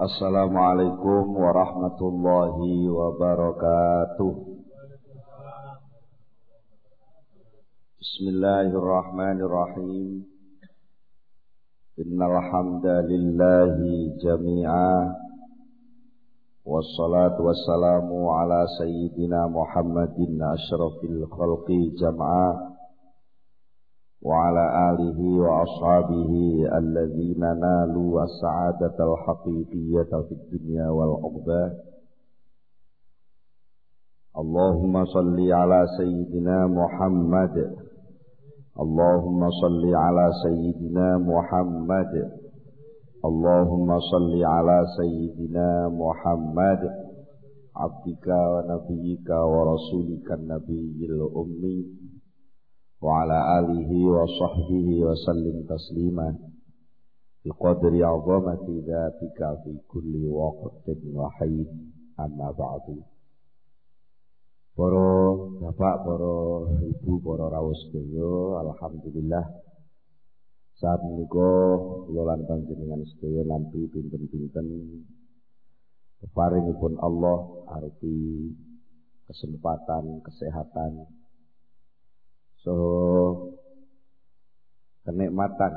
Assalamualaikum warahmatullahi wabarakatuh. Bismillahirrahmanirrahim. Innal hamdalillahi jami'a. Wassalatu wassalamu ala sayyidina Muhammadin asyrafil khalqi jam'a. Wa ala alihi wa ashabihi alladzina nalu as-sa'adatal haqiqiyyata fid dunya wal uqbah. Allahumma salli ala sayyidina Muhammad. Allahumma salli ala sayyidina Muhammad. Allahumma salli ala sayyidina Muhammad abdika wa nabiyyika wa rasulika nabiyil ummi wa ala alihi wa sahbihi wa sallim taslima biqadri 'azamati dzatika fi kulli waqtin wa hayin. Amma ba'du. Para bapak, para ibu, para rawuh sedaya, alhamdulillah saat menika kula lan panjenengan sedaya nampi pinten-pinten peparingipun Allah arupi kesempatan, kesehatan, kenikmatan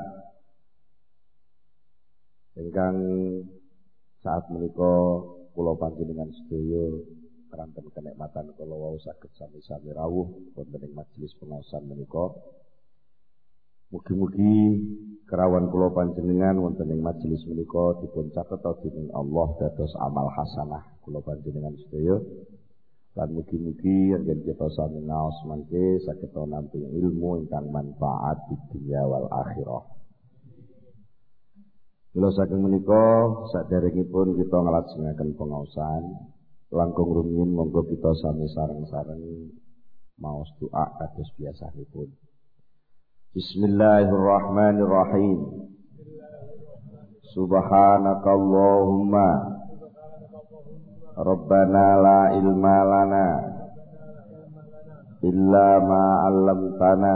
ingkang saat menika kula panjenengan sedaya keranten kenikmatan kula wau saged sami-sami rawuh wonten ing majelis pengaosan menika. Mugi-mugi kerawan kula panjenengan wonten ing majelis menika dipun cateta dening Allah dados amal hasanah kula panjenengan sedaya. Lan mugi-mugi yen kita sami ngaos mangke saged nampi ilmu ingkang manfaat di dunya wal akhirah. Kula saking menika saderengipun kita nglajengaken pengaosan langkung rumiyin monggo kita sami sareng-sareng maos doa kados biasanipun. Bismillahirrahmanirrahim. Subhanakallahumma Rabbana la ilma lana illa ma 'allamtana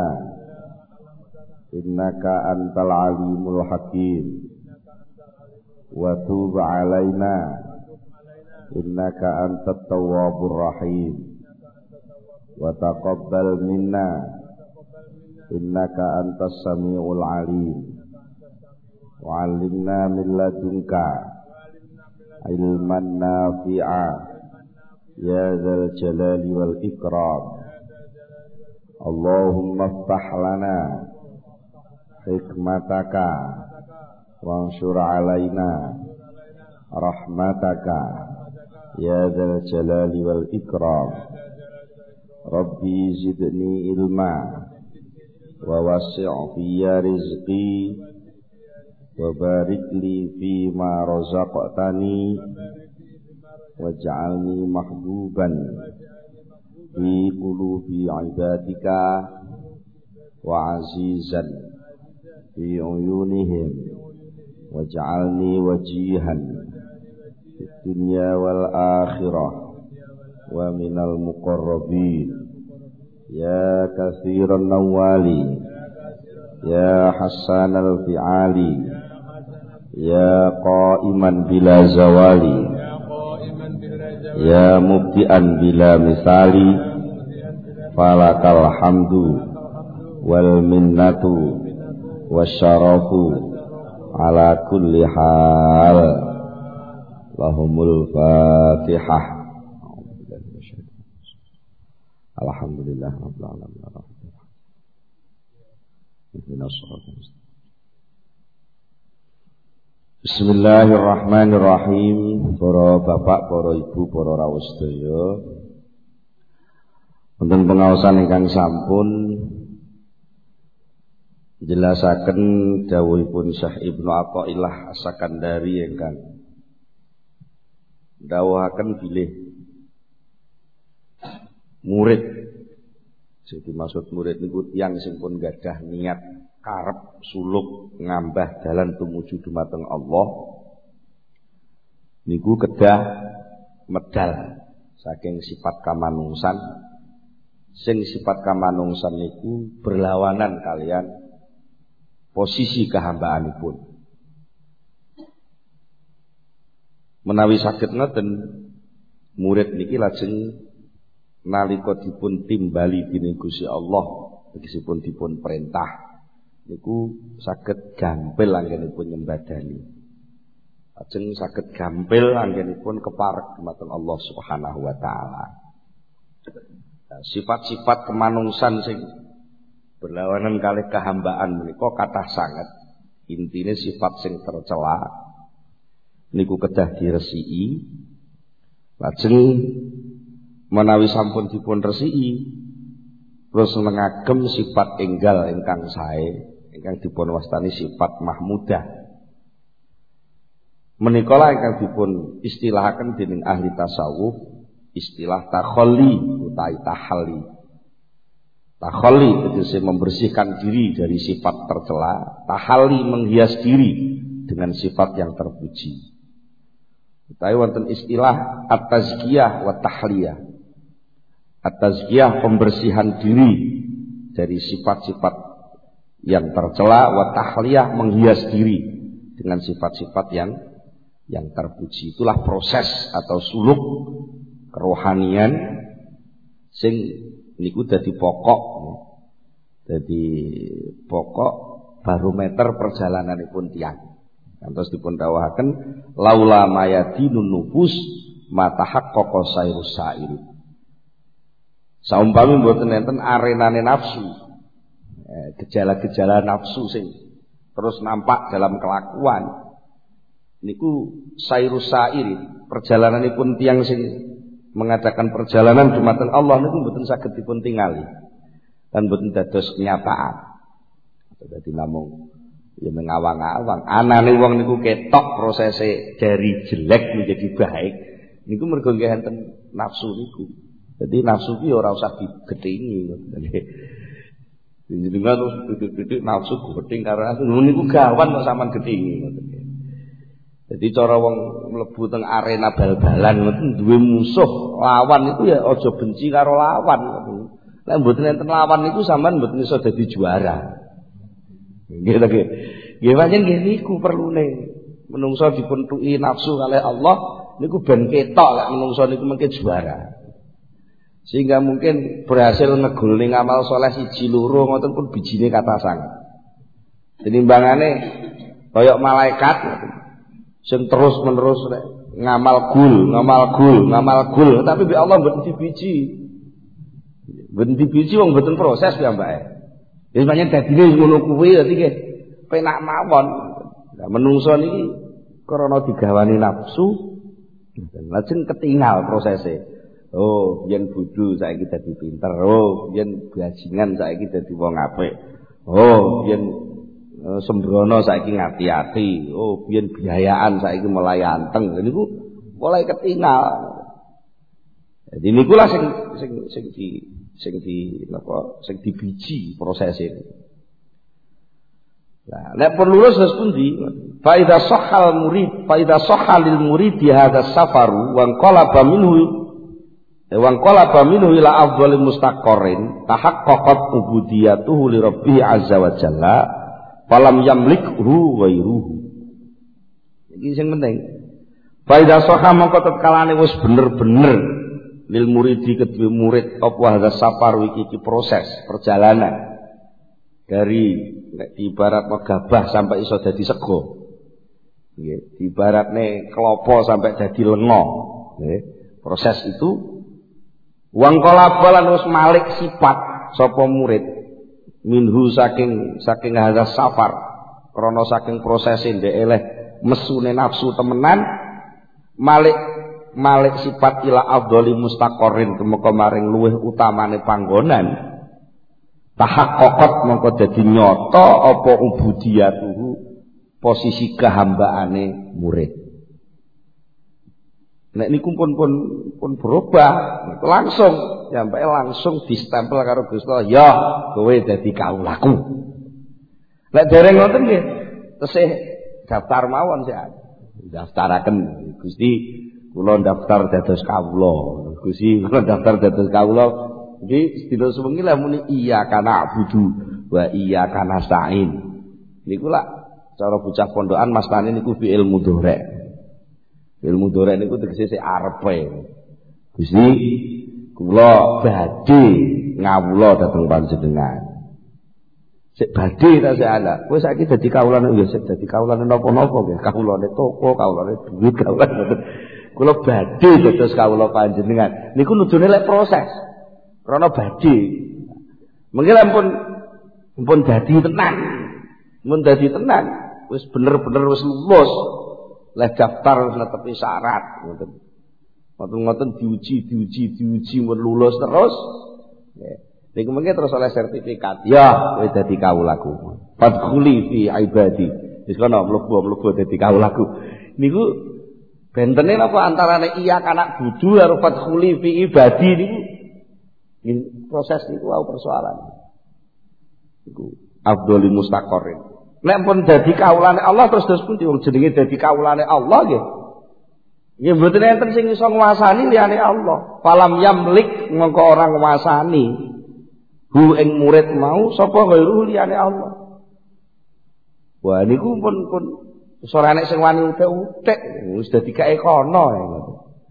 innaka antal alimul hakim wa tub 'alaina innaka antat tawwabur rahim wa taqabbal minna innaka antas samiul alim wa 'allimna min ladunka ilman nafi'a ya dzal jalali wal ikram. Allahumma iftah lana hikmataka wansur alaina rahmataka ya dzal jalali wal ikram. Rabbi zidni ilma wa wasi' fiyya rizqi wa barik li fi ma razaqtani waj'alni mahbuban fi qulubi ibadika wa azizan fi uyunihim waj'alni wajihan fid dunya wal akhirah wa minal muqarrabin ya katsiran nawali ya hasanal fi'ali ya qa'iman bila zawali ya mubdi'an bila misali falakal hamdu wal minnatu wasyarafu ala kulli hal. Lahumul fatihah. Alhamdulillah rabbil alamin. Bismillahirrahmanirrahim. Para bapak, para ibu, para rawuh sedaya, wonten pengaosan ingkang sampun jelasaken dawuhipun Syekh Ibnu Athaillah As-Sakandari ingkang dawuhaken bilih murid. Jadi maksud murid niku tiyang sing pun gadah niat karep suluk ngambah dalan tumuju dumateng Allah niku kedah medal saking sifat kamanungsan sing sifat kamanungsan niku berlawanan kalian posisi kehambaanipun. Menawi saged ngoten murid niki lajeng nalika dipun timbali dening Gusti Allah tegesipun dipun perintah niku saged gampil anggenipun nyembadani. Lajeng saged gampil anggenipun keparek dumateng Allah Subhanahu wa taala. Sifat-sifat kemanungsan sing berlawanan kalih kahambaan menika kathah sanget. Intine sifat sing tercela niku kedah diresiki. Lajeng menawi sampun dipun resiki terus ngagem sifat enggal ingkang sae ingkang dipun wastani sifat mahmudah. Menika lah ingkang dipun istilahaken dening ahli tasawuf istilah takhalli utawi tahalli. Takhalli tegese membersihkan diri dari sifat tercela, tahalli menghias diri dengan sifat yang terpuji. Utawi wonten istilah at-tazkiyah wa tahliyah. At-tazkiyah pembersihan diri dari sifat-sifat yang tercela, wa tahliyah menghias diri dengan sifat-sifat yang terpuji. Itulah proses atau suluk kerohanian sing niku dadi pokok barometer perjalananipun tiyang. Kantos dipun dawuhaken laula mayadinun nufus matahaqqaqa sairus sairi. Saumpami mboten enten arenane nafsu. Gejala-gejala nafsu sing terus nampak dalam kelakuan niku sairus sairi, perjalananipun tiyang sing mengadakan perjalanan dumateng Allah niku mboten saged dipun tingali lan mboten dados kenyataan. Dadi namung ya mengawang-awang. Anane wong niku ketok prosese dari jelek menjadi baik. Niku mergo nggih enten nafsu niku. Jadi nafsu ki ora usah digedhingi ngoten. Jenengan terus titik-titik nafsu gedhing karo niku gawan kok sampean gedhingi ngoten. Jadi cara wong mlebu teng arena bal-balan ngoten duwe musuh, lawan itu ya aja benci karo lawan ngoten. Nek mboten enten lawan niku sampean mboten iso dadi juara. Nggih ta nggih. Nggih pancen nggih niku perlune. Menungso dipuntuki nafsu kalih Allah niku ben ketok lek menungso niku mengke juara. Sehingga mungkin berhasil ngegolne ngamal saleh siji loro ngoten pun bijine kathah sanget. Tinimbangane kaya malaikat sing terus-menerus ngamal gul, tapi bi Allah mboten dibiji. Mboten dibiji wong mboten proses piyambake. Wis pancen dadine ngono kuwi dadi nggih penak mawon. Lah menungso niki krana digawani nafsu lajeng ketinggal prosese. Oh, yen bodho saiki dadi pinter. Oh, yen bajingan saiki dadi wong apik. Oh, yen sembrono saiki ngati-ati. Oh, yen biayaan saiki mulai anteng. Niku mulai ketinggal. Jadi niku lah sing dibiji proses ini. Nah, nek pun lulus terus pundi? Fa idza sahhal murid, fa idza sahhalil murid hadza safaru wa qalaba minhu ila afdhalil mustaqarrin tahaqqaqat ubudiyatuhu li rabbih azza wa jalla falam yamlikhu ghairuhu. Iki sing penting. Fa idza sahha mongko tetkalane wis bener-bener lil muridi kedue murid apa hadza safar iki proses perjalanan dari nek ibarat gabah sampai iso dadi sego. Nggih, ibaratne klopo sampai dadi lenga. Nggih, proses itu wang kalabalan wis malik sifat sapa murid minhu saking hadza safar krana saking prosese ndek eleh mesune nafsu temenan malik sifat ila afdhali mustaqarrin kemeka maring luweh utamane panggonan tahaqqaqat mongko dadi nyata apa ubudiyatuhu posisi kehambaane murid. Nek niku pun berubah langsung sampai langsung distempel karo Gusti Allah, ya kowe dadi kaulaku. Nek dereng ngoten nggih tesih daftar mawon sik daftaraken Gusti kula daftar dados kawula. Gusti kula daftar dados kawula. Nggih sedina sewengi lah muni iya kana abudu wa iya kana sa'in. Niku lah cara bocah pondokan mastane niku fi'il mudhari'. Ilmu mudhari niku tegese sik arepe. Gusti kula badhe ngawula dhateng panjenengan. Sik badhe ta sik ana. Kowe saiki dadi kawulane ya sik dadi kawulane napa-napa nggih. Kawulane toko, kawulane duit, kawulane. Kula badhe dados kawula panjenengan. Niku nujune lek proses. Krana badhe. Mengki pun dadi tenan. Mun dadi tenan, wis bener-bener wis lulus. Leh daftar wis netepi syarat ngoten. Ngoten diuji mun lulus terus. Nggih. Niku mengke terus oleh sertifikat. Ya, kowe dadi kawulaku. Fadkhuli fi ibadi. Wis kono mlebu dadi kawulaku. Niku bentene napa antarane iya kanak budu karo fadkhuli fi ibadi niku. Proses niku wau persoalan. Iku afdhalul mustaqarrin. Nek pun dadi kawulane Allah terus pundi wong jenenge dadi kawulane Allah nggih. Nggih mboten enten sing iso nguasani liyane Allah. Falam yamlik mongko ora nguasani hu ing murid mau sapa ghairu liyane Allah. Wah niku pun ora nek sing wani utek-utek wis dadi kae kono ngoten.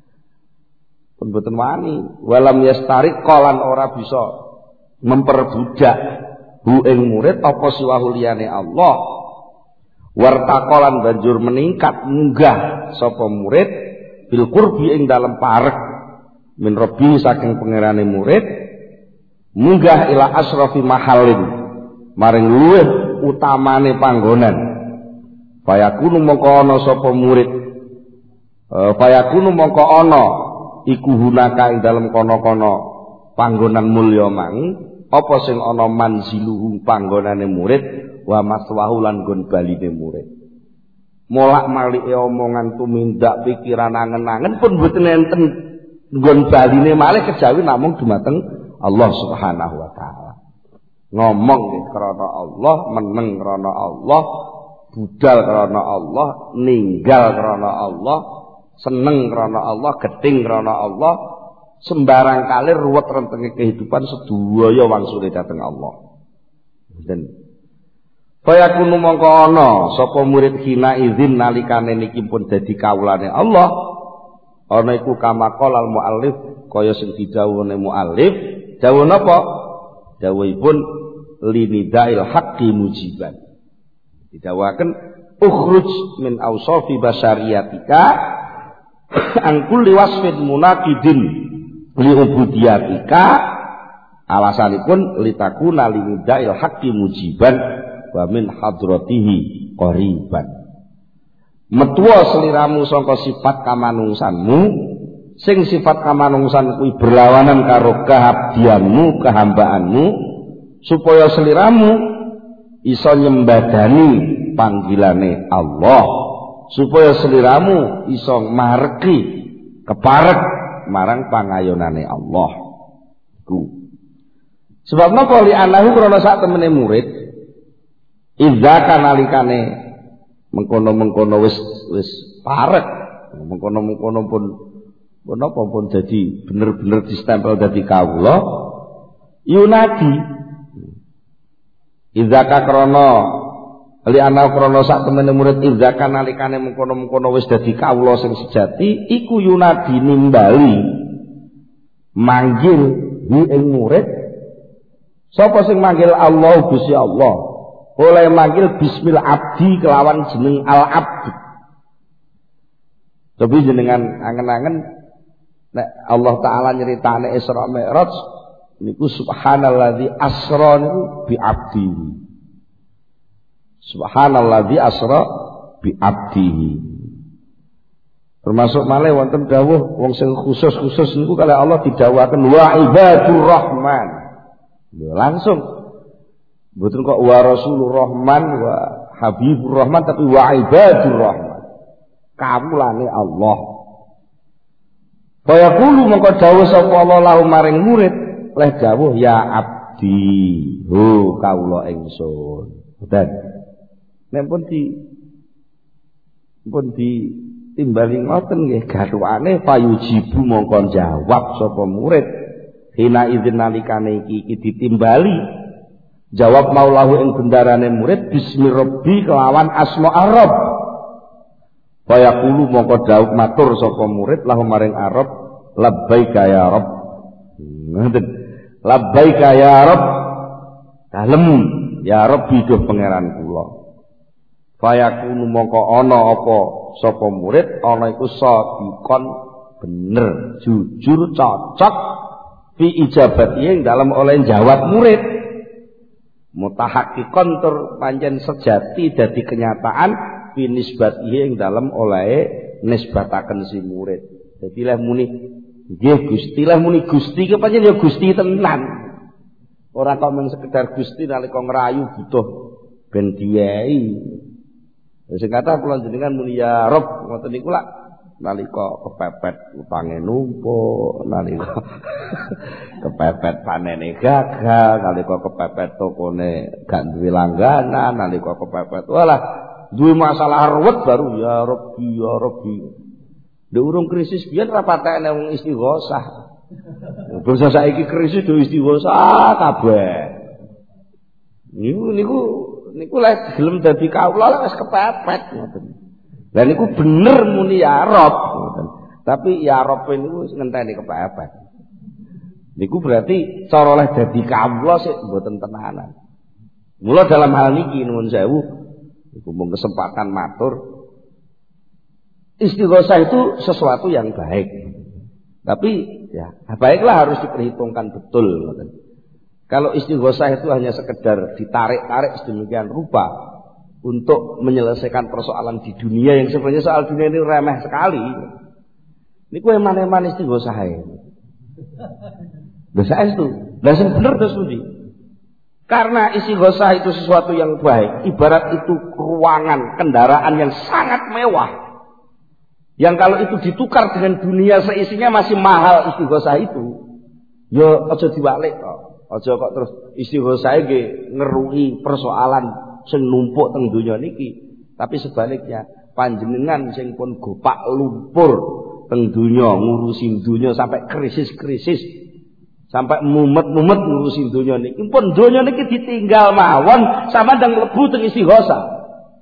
Pun mboten wani. Walam yastarik qalan ora bisa memperbudak hu ing murid apa siwahu liyane Allah. Wartaqalan banjur meningkat munggah sapa murid bil qurbi ing dalem parek min rabbi saking pangerane murid munggah ila asrafi mahallin maring luwih utamane panggonan. Fayakunu mongko ana sapa murid fayakunu mongko ana iku hunaka ing dalem kono-kono panggonan mulya mang apa sing ana manziluhu panggonane murid wa maswahu lan nggon baline murid. Molak-malike omongan tumindak pikiran angen-angen pun mboten enten nggon baline malih kejawi namung dumateng Allah Subhanahu wa taala. Ngomong nggih krana Allah, meneng krana Allah, budal krana Allah, ninggal krana Allah, seneng krana Allah, gething krana Allah. Sembarang kali ruwet rentenge kehidupan sedaya wangsule dhateng Allah. Dan fayakunu mongko ana sapa murid hina izin nalikane niki pun dadi kawulane Allah. Ana iku kama qalal muallif kaya sing didhawuhne muallif, dawuh napa? Dawuhipun linidail haqqi mujiban. Didhawuhaken ukhruj min awsafi basyariyatika an kulli wasfin munaqidin li ubudiyatika alasanipun litakuna linidail haqqi mujiban wa min hadratihi qariban. Metuwa seliramu sangka sifat kamanungsanmu sing sifat kamanungsan kuwi berlawanan karo kehabdianmu, kehambaanmu, supaya seliramu iso nyembadani panggilane Allah, supaya seliramu iso mareki keparek marang pangayonane Allah. Iku sebab napa li anahu krana sak temene murid idza kanalikane mengkono-mengkono wis parek, mengkono-mengkono pun napa pun jadi bener-bener distempel dadi kawula yunadi idza ka krana li anahu krana sak temene murid idza kanalikane mengkono-mengkono wis dadi kawula sing sejati iku yunadi nimbali manggil hi ing murid. Sapa sing manggil Allah Gusti Allah oleh manggil bismil abdi kelawan jeneng al abd. Tapi jenengan angen-angen nek Allah taala nyeritane Isra Mi'raj niku subhanalladzi asra niku bi abdihi. Subhanalladzi asra bi abdihi. Termasuk malih wonten dawuh wong sing khusus-khusus niku kalih Allah didhawuhaken wa ibadur rahman. Langsung mboten kok wa rasulur rahman wa habibur rahman tapi wa ibadur rahman. Kawulane Allah. Kaya kulo mengko dawuh sapa Allah lahu maring murid leh dawuh ya abdi ho kawula ingsun. Boten. Nek pun timbali ngoten nggih gathukane payujibu mongko jawab sapa murid hina idzin nalikane iki ditimbali jawab maulahu ing bendarane murid bismi rabbi kelawan asma arab Fayaqulu mongko dawuh matur sapa murid lahum maring Arab, labbaika ya Rabb. Ngoten. Labbaika ya Rabb. Dalem ya Rabbi duh pangeran kula. Fayaqulu mongko ana apa sapa murid ana iku sadikon bener, jujur, cocok fi ijabati ing dalam oleh jawab murid. Mutahaqqiqon tur pancen sejati dadi kenyataan fi nisbatihi ing dalam oleh nisbataken si murid. Dadi leh muni nggih Gusti, leh muni Gusti ki pancen ya Gusti tenan. Ora kok men sekedar Gusti nalika ngrayu butuh ben diwehi. Sing kata kula jenengan muni ya Rabb ngoten niku lak nalika kepepet utange numpuk, nalika kepepet panene gagal, nalika kepepet tokone gak duwe langganan, nalika kepepet walah duwe masalah ruwet baru ya Rabbi ya Rabbi. Ndek urung krisis biyen ra patekne wong istighosah. Bangsa saiki krisis do istighosah kabeh. Niku lek gelem dadi kawula wis kepepet ngoten. Lah niku bener muni ya Rabb ngoten. Tapi ya Rabb niku ngenteni kepepet. Niku berarti cara oleh dadi kawula sik mboten tenanan. Mula dalam hal niki nuwun sewu iku mung kesempatan matur. Istighosah itu sesuatu yang baik. Tapi ya baiklah harus diperhitungkan betul ngoten. Kalau istighosah itu hanya sekedar ditarik-tarik sedemikian rupa untuk menyelesaikan persoalan di dunia yang sebenarnya soal dunia ini remeh sekali. Ini kue mana-mana istighosah ini. Dosa itu, dasar bener dosa itu. Karena istighosah itu sesuatu yang baik, ibarat itu ruangan kendaraan yang sangat mewah. Yang kalau itu ditukar dengan dunia seisinya masih mahal istighosah itu. Yo aja diwalik kok. Aja kok terus istighosah iki ngeruhi persoalan sing numpuk teng donya niki. Tapi sebaliknya, panjenengan sing pun gopak lumpur teng donya ngurusi donya sampai krisis-krisis, sampai mumet-mumet ngurusi donya niki. Pun donya niki ditinggal mawon sama ndang mlebu teng istighosah.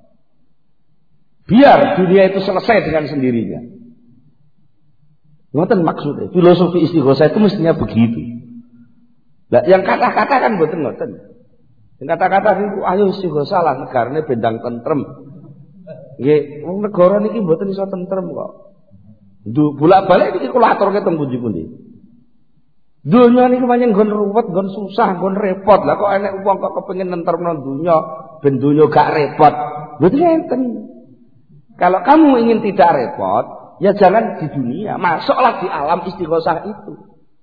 Biar dunia itu selesai dengan sendirinya. Ngoten maksudnya. Filosofi istighosah itu mestinya begitu. Lah yang kata-kata kan mboten ngoten. Yang kata-kata niku ayo istighosah lah negarane bendang tentrem. Nggih, wong negara niki mboten iso tentrem kok. Bolak-balik iki kula aturke teng pundi-pundi. Dunya niki pancen nggon ruwet, nggon susah, nggon repot. Lah kok enek wong kok kepengin nentremno dunya, ben dunya gak repot. Mboten enten. Kalau kamu ingin tidak repot, ya jangan di dunia, masuklah di alam istighosah itu.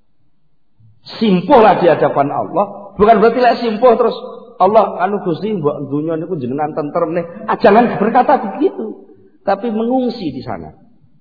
Simpuhlah di hadapan Allah. Bukan berarti lek simpuh terus Allah anu Gusti mbok dunya niku jenengan tentrem nih. Jangan berkata begitu. Tapi mengungsi di sana.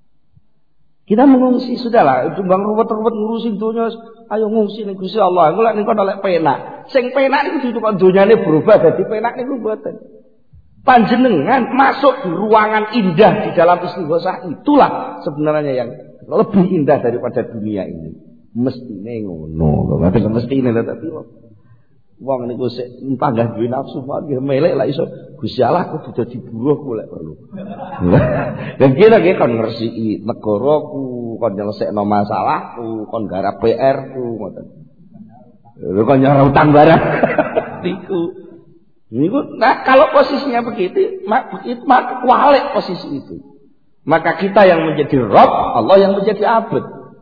Kita mengungsi sudahlah, jumbang ruwet-ruwet ngurusin dunya, ayo ngungsi ning Gusti Allah. Engko lek niku lek penak. Sing penak niku ditutup dunyane berubah dadi penak niku mboten. Panjenengan masuk di ruangan indah di dalam istighosah itulah sebenarnya yang lebih indah daripada dunia ini. Mestine ngono, lho mestine lho tapi wong niku sik panggah duwe nafsu nggih melek lah iso Gusti Allah kudu dadi buruh ku lek perlu. Dan kira ki kon ngresiki negaraku, kon nyelesekno masalahku, kon garap PR-ku ngoten. Lho kon nyara utang barang. Niku nah kalau posisinya begitu maka kualik posisi itu. Maka kita yang menjadi Rabb, Allah yang menjadi abd.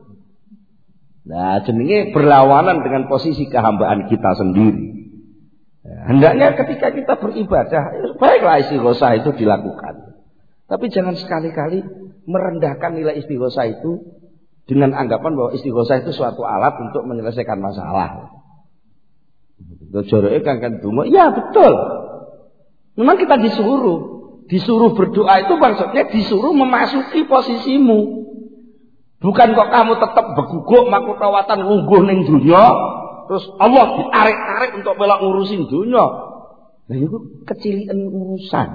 Nah, jenenge berlawanan dengan posisi kehambaan kita sendiri. Hendaknya ketika kita beribadah, baiklah istighosah itu dilakukan. Tapi jangan sekali-kali merendahkan nilai istighosah itu dengan anggapan bahwa istighosah itu suatu alat untuk menyelesaikan masalah. Joroke kan donga, iya betul. Memang kita disuruh berdoa itu maksudnya disuruh memasuki posisimu. Bukan kok kamu tetap beguguk makutawatan lungguh ning dunya, terus Allah ditarik-tarik untuk melok ngurusin dunya. Lah itu kecilian urusan.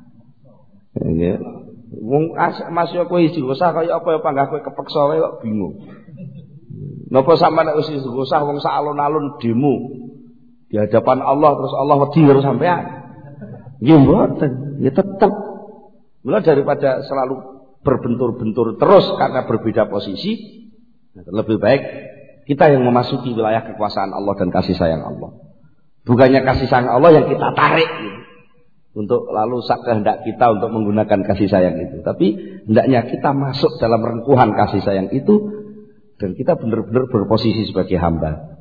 Ya. Wong masih kowe istighosah kaya apa ya panggah kowe kepeksa wae kok bingung. Napa sampeyan nek istighosah wong sak alun-alun demo di hadapan Allah terus Allah wedi karo sampean. Ya mboten, ya tetep. Mula daripada selalu berbentur-bentur terus karena berbeda posisi, lebih baik kita yang memasuki wilayah kekuasaan Allah dan kasih sayang Allah. Bukannya kasih sayang Allah yang kita tarik gitu, untuk lalu kehendak kita untuk menggunakan kasih sayang itu. Tapi hendaknya kita masuk dalam rengkuhan kasih sayang itu dan kita benar-benar berposisi sebagai hamba.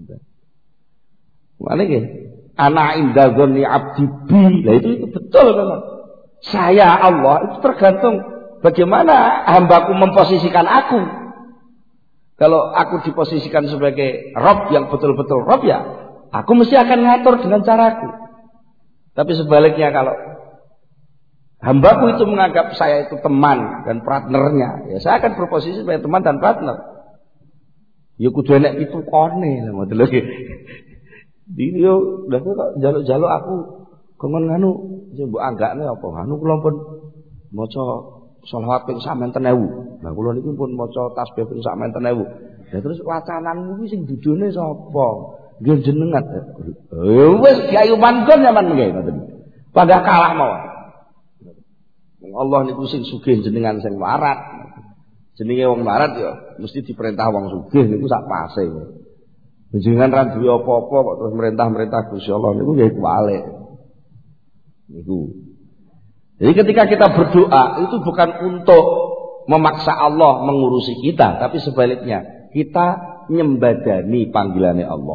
Mana gitu? Ana inda dzanni abdi bi. Nah itu betul memang. Saya Allah itu tergantung bagaimana hambaku memposisikan aku. Kalau aku diposisikan sebagai Rabb yang betul-betul Rabb, ya aku mesti akan ngatur dengan caraku. Tapi sebaliknya kalau hambaku itu menganggap saya itu teman dan partnernya, ya saya akan berposisi sebagai teman dan partner. Ya kudu enek itu kone lah model lagi. Dia udah kok jaluk-jaluk aku kongon nganu mbok anggakne apa nganu kula pun maca sholawat ping sak menten 1000. Nah kula niku pun maca tasbih ping sak menten 1000. Lah terus wacananmu kuwi sing dudune sapa? Nggih jenengan. Wis diayu manggon nyaman nggih ngoten. Padha kalah mawon. Allah niku sing sugih jenengan sing warat. Jenenge wong warat ya mesti diperintah wong sugih niku sak pase. Jenengan ra duwe apa-apa kok terus merintah-merintah Gusti Allah niku nggih kuwalik. Niku. Jadi ketika kita berdoa itu bukan untuk memaksa Allah mengurusi kita, tapi sebaliknya kita nyembadani panggilannya Allah.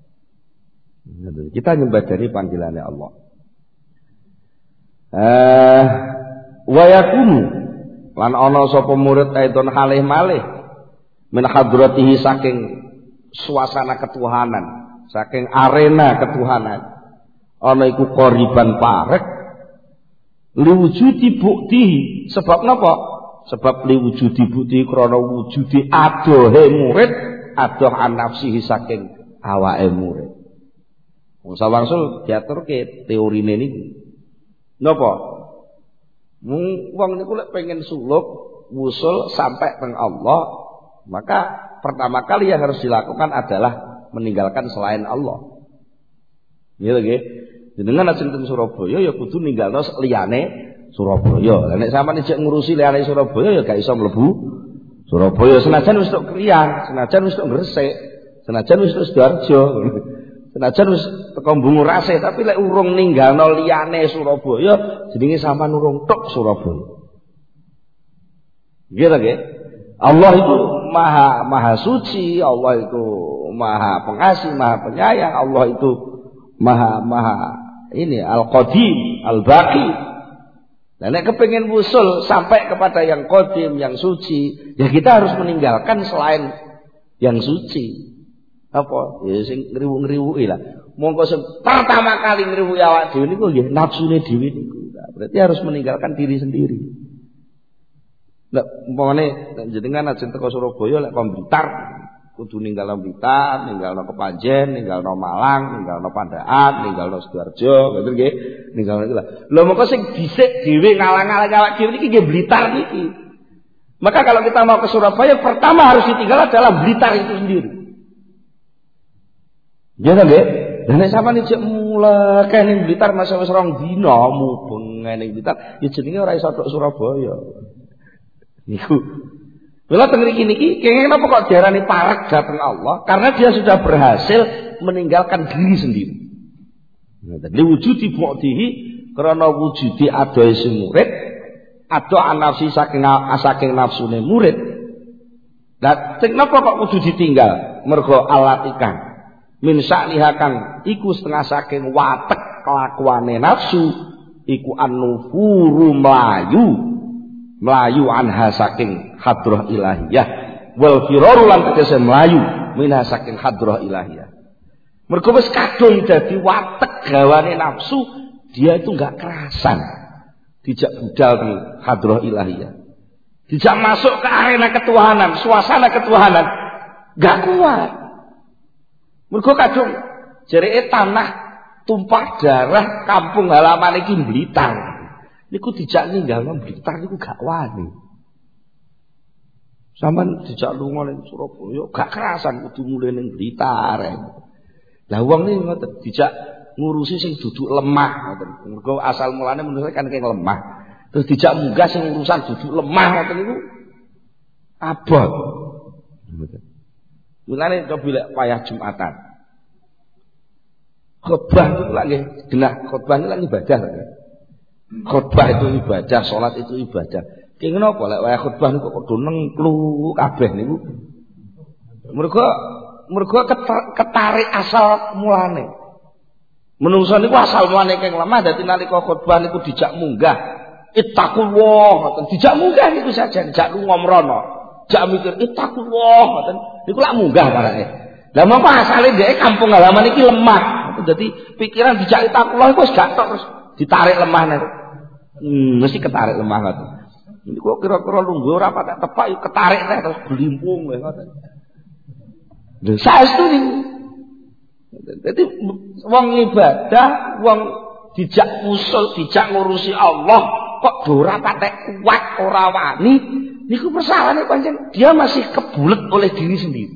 Kita nyembadani panggilannya Allah. Wa yakunu lan ana sapa murid aidon halih malih min hadratihi saking suasana ketuhanan, saking arena ketuhanan. Ana iku qoriban parek liwujudi bukti. Sebab napa? Sebab liwujudi bukti krana wujudi adohe murid, adoh an nafsihi saking awake murid. Wong sawangsul diaturke teorine niku. Napa? Wong niku lek pengen suluk wusul sampai teng Allah, maka pertama kali yang harus dilakukan adalah meninggalkan selain Allah. Iya nggih. Jenengan ajeng teng Surabaya ya kudu ninggalno liyane Surabaya. Lah nek sampeyan ijek ngurusi liyane Surabaya ya gak iso mlebu Surabaya. Senajan wis tok Kriyan, senajan wis tok Gresik, senajan wis tok Sidoarjo, senajan wis teko Bungurase, tapi lek urung ninggalno liyane Surabaya jenenge sampean urung tok Surabaya. Nggih ta nggih? Allah itu maha suci, Allah itu maha pengasih, maha penyayang, Allah itu maha ini al-qadim, al-baqi. Nah, nek kepengin wusul sampai kepada yang qadim, yang suci, ya kita harus meninggalkan selain yang suci. Apa? Ya sing ngriwu-ngriwuki lah. Monggo pertama kali ngriwu awak dhewe niku nggih nafsune dhewe niku. Berarti harus meninggalkan diri sendiri. Lah umpamane jenengan ajeng teko Surabaya lek kok Blitar, kudu ninggalno Blitar, ninggalno Kepanjen, ninggalno Malang, ninggalno Pandaan, ninggalno Sidoarjo, ngoten nggih. Ninggalno iku lah. Lha moko sing dhisik dhewe ngalang-alang awak dhewe niki nggih Blitar niki. Maka kalau kita mau ke Surabaya, pertama harus ditinggal adalah Blitar itu sendiri. Ya nggih. Lah nek sampeyan ijek mulai kene Blitar masa wis rong dina mubeng ning Blitar, ya jenenge ora iso tok Surabaya. Niku. Mula teng mriki niki kenging napa kok diarani parek dhateng Allah? Karena dia sudah berhasil meninggalkan diri sendiri. Li wujudi bu'dihi karena wujudi adohe sing murid, ado nafsi saking nafsune murid. Lah sing napa kok kudu ditinggal? Mergo alatikan min sa'liha kang iku setengah saking watek kelakuane nafsu iku an-nufuru melayu anha saking hadrah ilahiyah wal firaru lan tegese melayu minha saking hadrah ilahiyah. Mergo wis kadung dadi watek gawane nafsu, dia itu enggak kerasan dijak budal di hadrah ilahiyah, dijak masuk ke arena ketuhanan, suasana ketuhanan, enggak kuat. Mergo kadung jereke tanah tumpah darah kampung halaman iki Blitar. Niku dijak ninggalno Blitar niku gak wani. Sampeyan dijak lunga ning Surabaya gak kerasan kudu mulih ning Blitar. Lah wong niki ngoten dijak ngurusi sing duduk lemah ngoten. Mergo asal mulane menungso kan keng lemah. Terus dijak munggah sing urusan duduk lemah ngoten niku abot. Mulane coba lek payah Jumatan. Khotbah itu lagi genah, khotbah itu lagi ibadah. Khotbah itu ibadah, salat itu ibadah. Ki ngono apa lek wayah khotbah niku kudu nengklu kabeh niku. Mergo ketarik asal mulane. Menungso niku asal mulane keng lemah dadi nalika khotbah niku dijak munggah. Ittaqullah ngoten. Dijak munggah niku saja, dijak ngomrono. Jak mikir ittaqullah ngoten. Niku lak munggah barake. Lah mongko asale dhek kampung halaman iki lemah. Jadi pikiran dijak ittaqullah iku wis gak tok terus ditarik lemah niku. Mesti ketarik lemah ngoten. Niku kira-kira lungguh ora patek tepak yo ketarik teh terus blimpung ngoten. Lha saestu niku. Dadi wong ibadah, wong dijak usul, dijak ngurusi Allah kok ora patek kuat, ora wani, niku persoalane pancen dia masih kebulet oleh diri sendiri.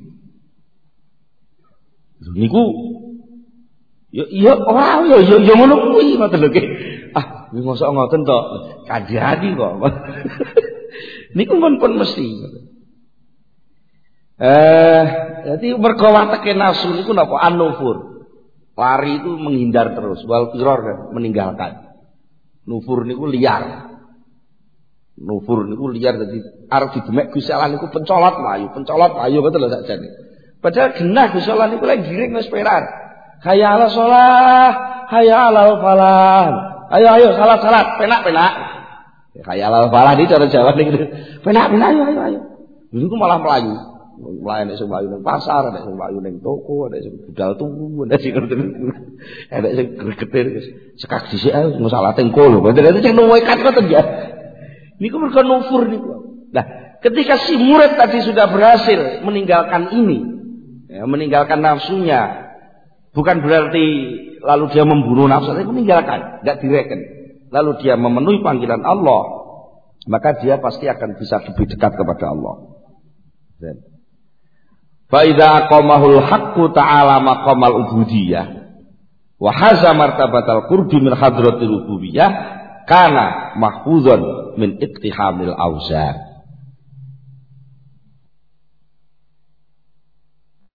Niku ya ora ya ngono kuwi ngoten lho. Ah, mosok ngoten to. Kandhani kok. Niku pun mesti. Jadi mergo wateke nafsu niku napa an-nufur. Lari itu menghindar terus, wal firor kan, meninggalkan. Nufur niku liar. Nufur niku liar dadi arep didemek Gusti Allah niku pencolot mlayu ngoten lho sakjane. Padahal genah Gusti Allah niku lek giring wis peran. Hayya 'alas shalah, hayya 'alal falah. Ayo salat, penak. Hayya 'alal falah iki cara Jawa niku. Penak ayo. Niku malah mlayu. Mulai nek sing mlayu ning pasar, nek sing mlayu ning toko, nek sing budal tuku, nek sing nek sing gregetir sekak dhisik ae masalah tengko lho. Padahal sing nuwekat ngoten ya. Niku mergo nufur niku. Nah, ketika si murid tadi sudah berhasil meninggalkan ini, ya, meninggalkan nafsunya, bukan berarti lalu dia membunuh nafsu, tapi meninggalkan, enggak direken. Lalu dia memenuhi panggilan Allah, maka dia pasti akan bisa lebih dekat kepada Allah. Fa idza aqamahul haqqu ta'ala maqamal ubudiyah wa haza martabatal qurbi min hadratil rububiyah kana mahfuzan min iktihamil auzar.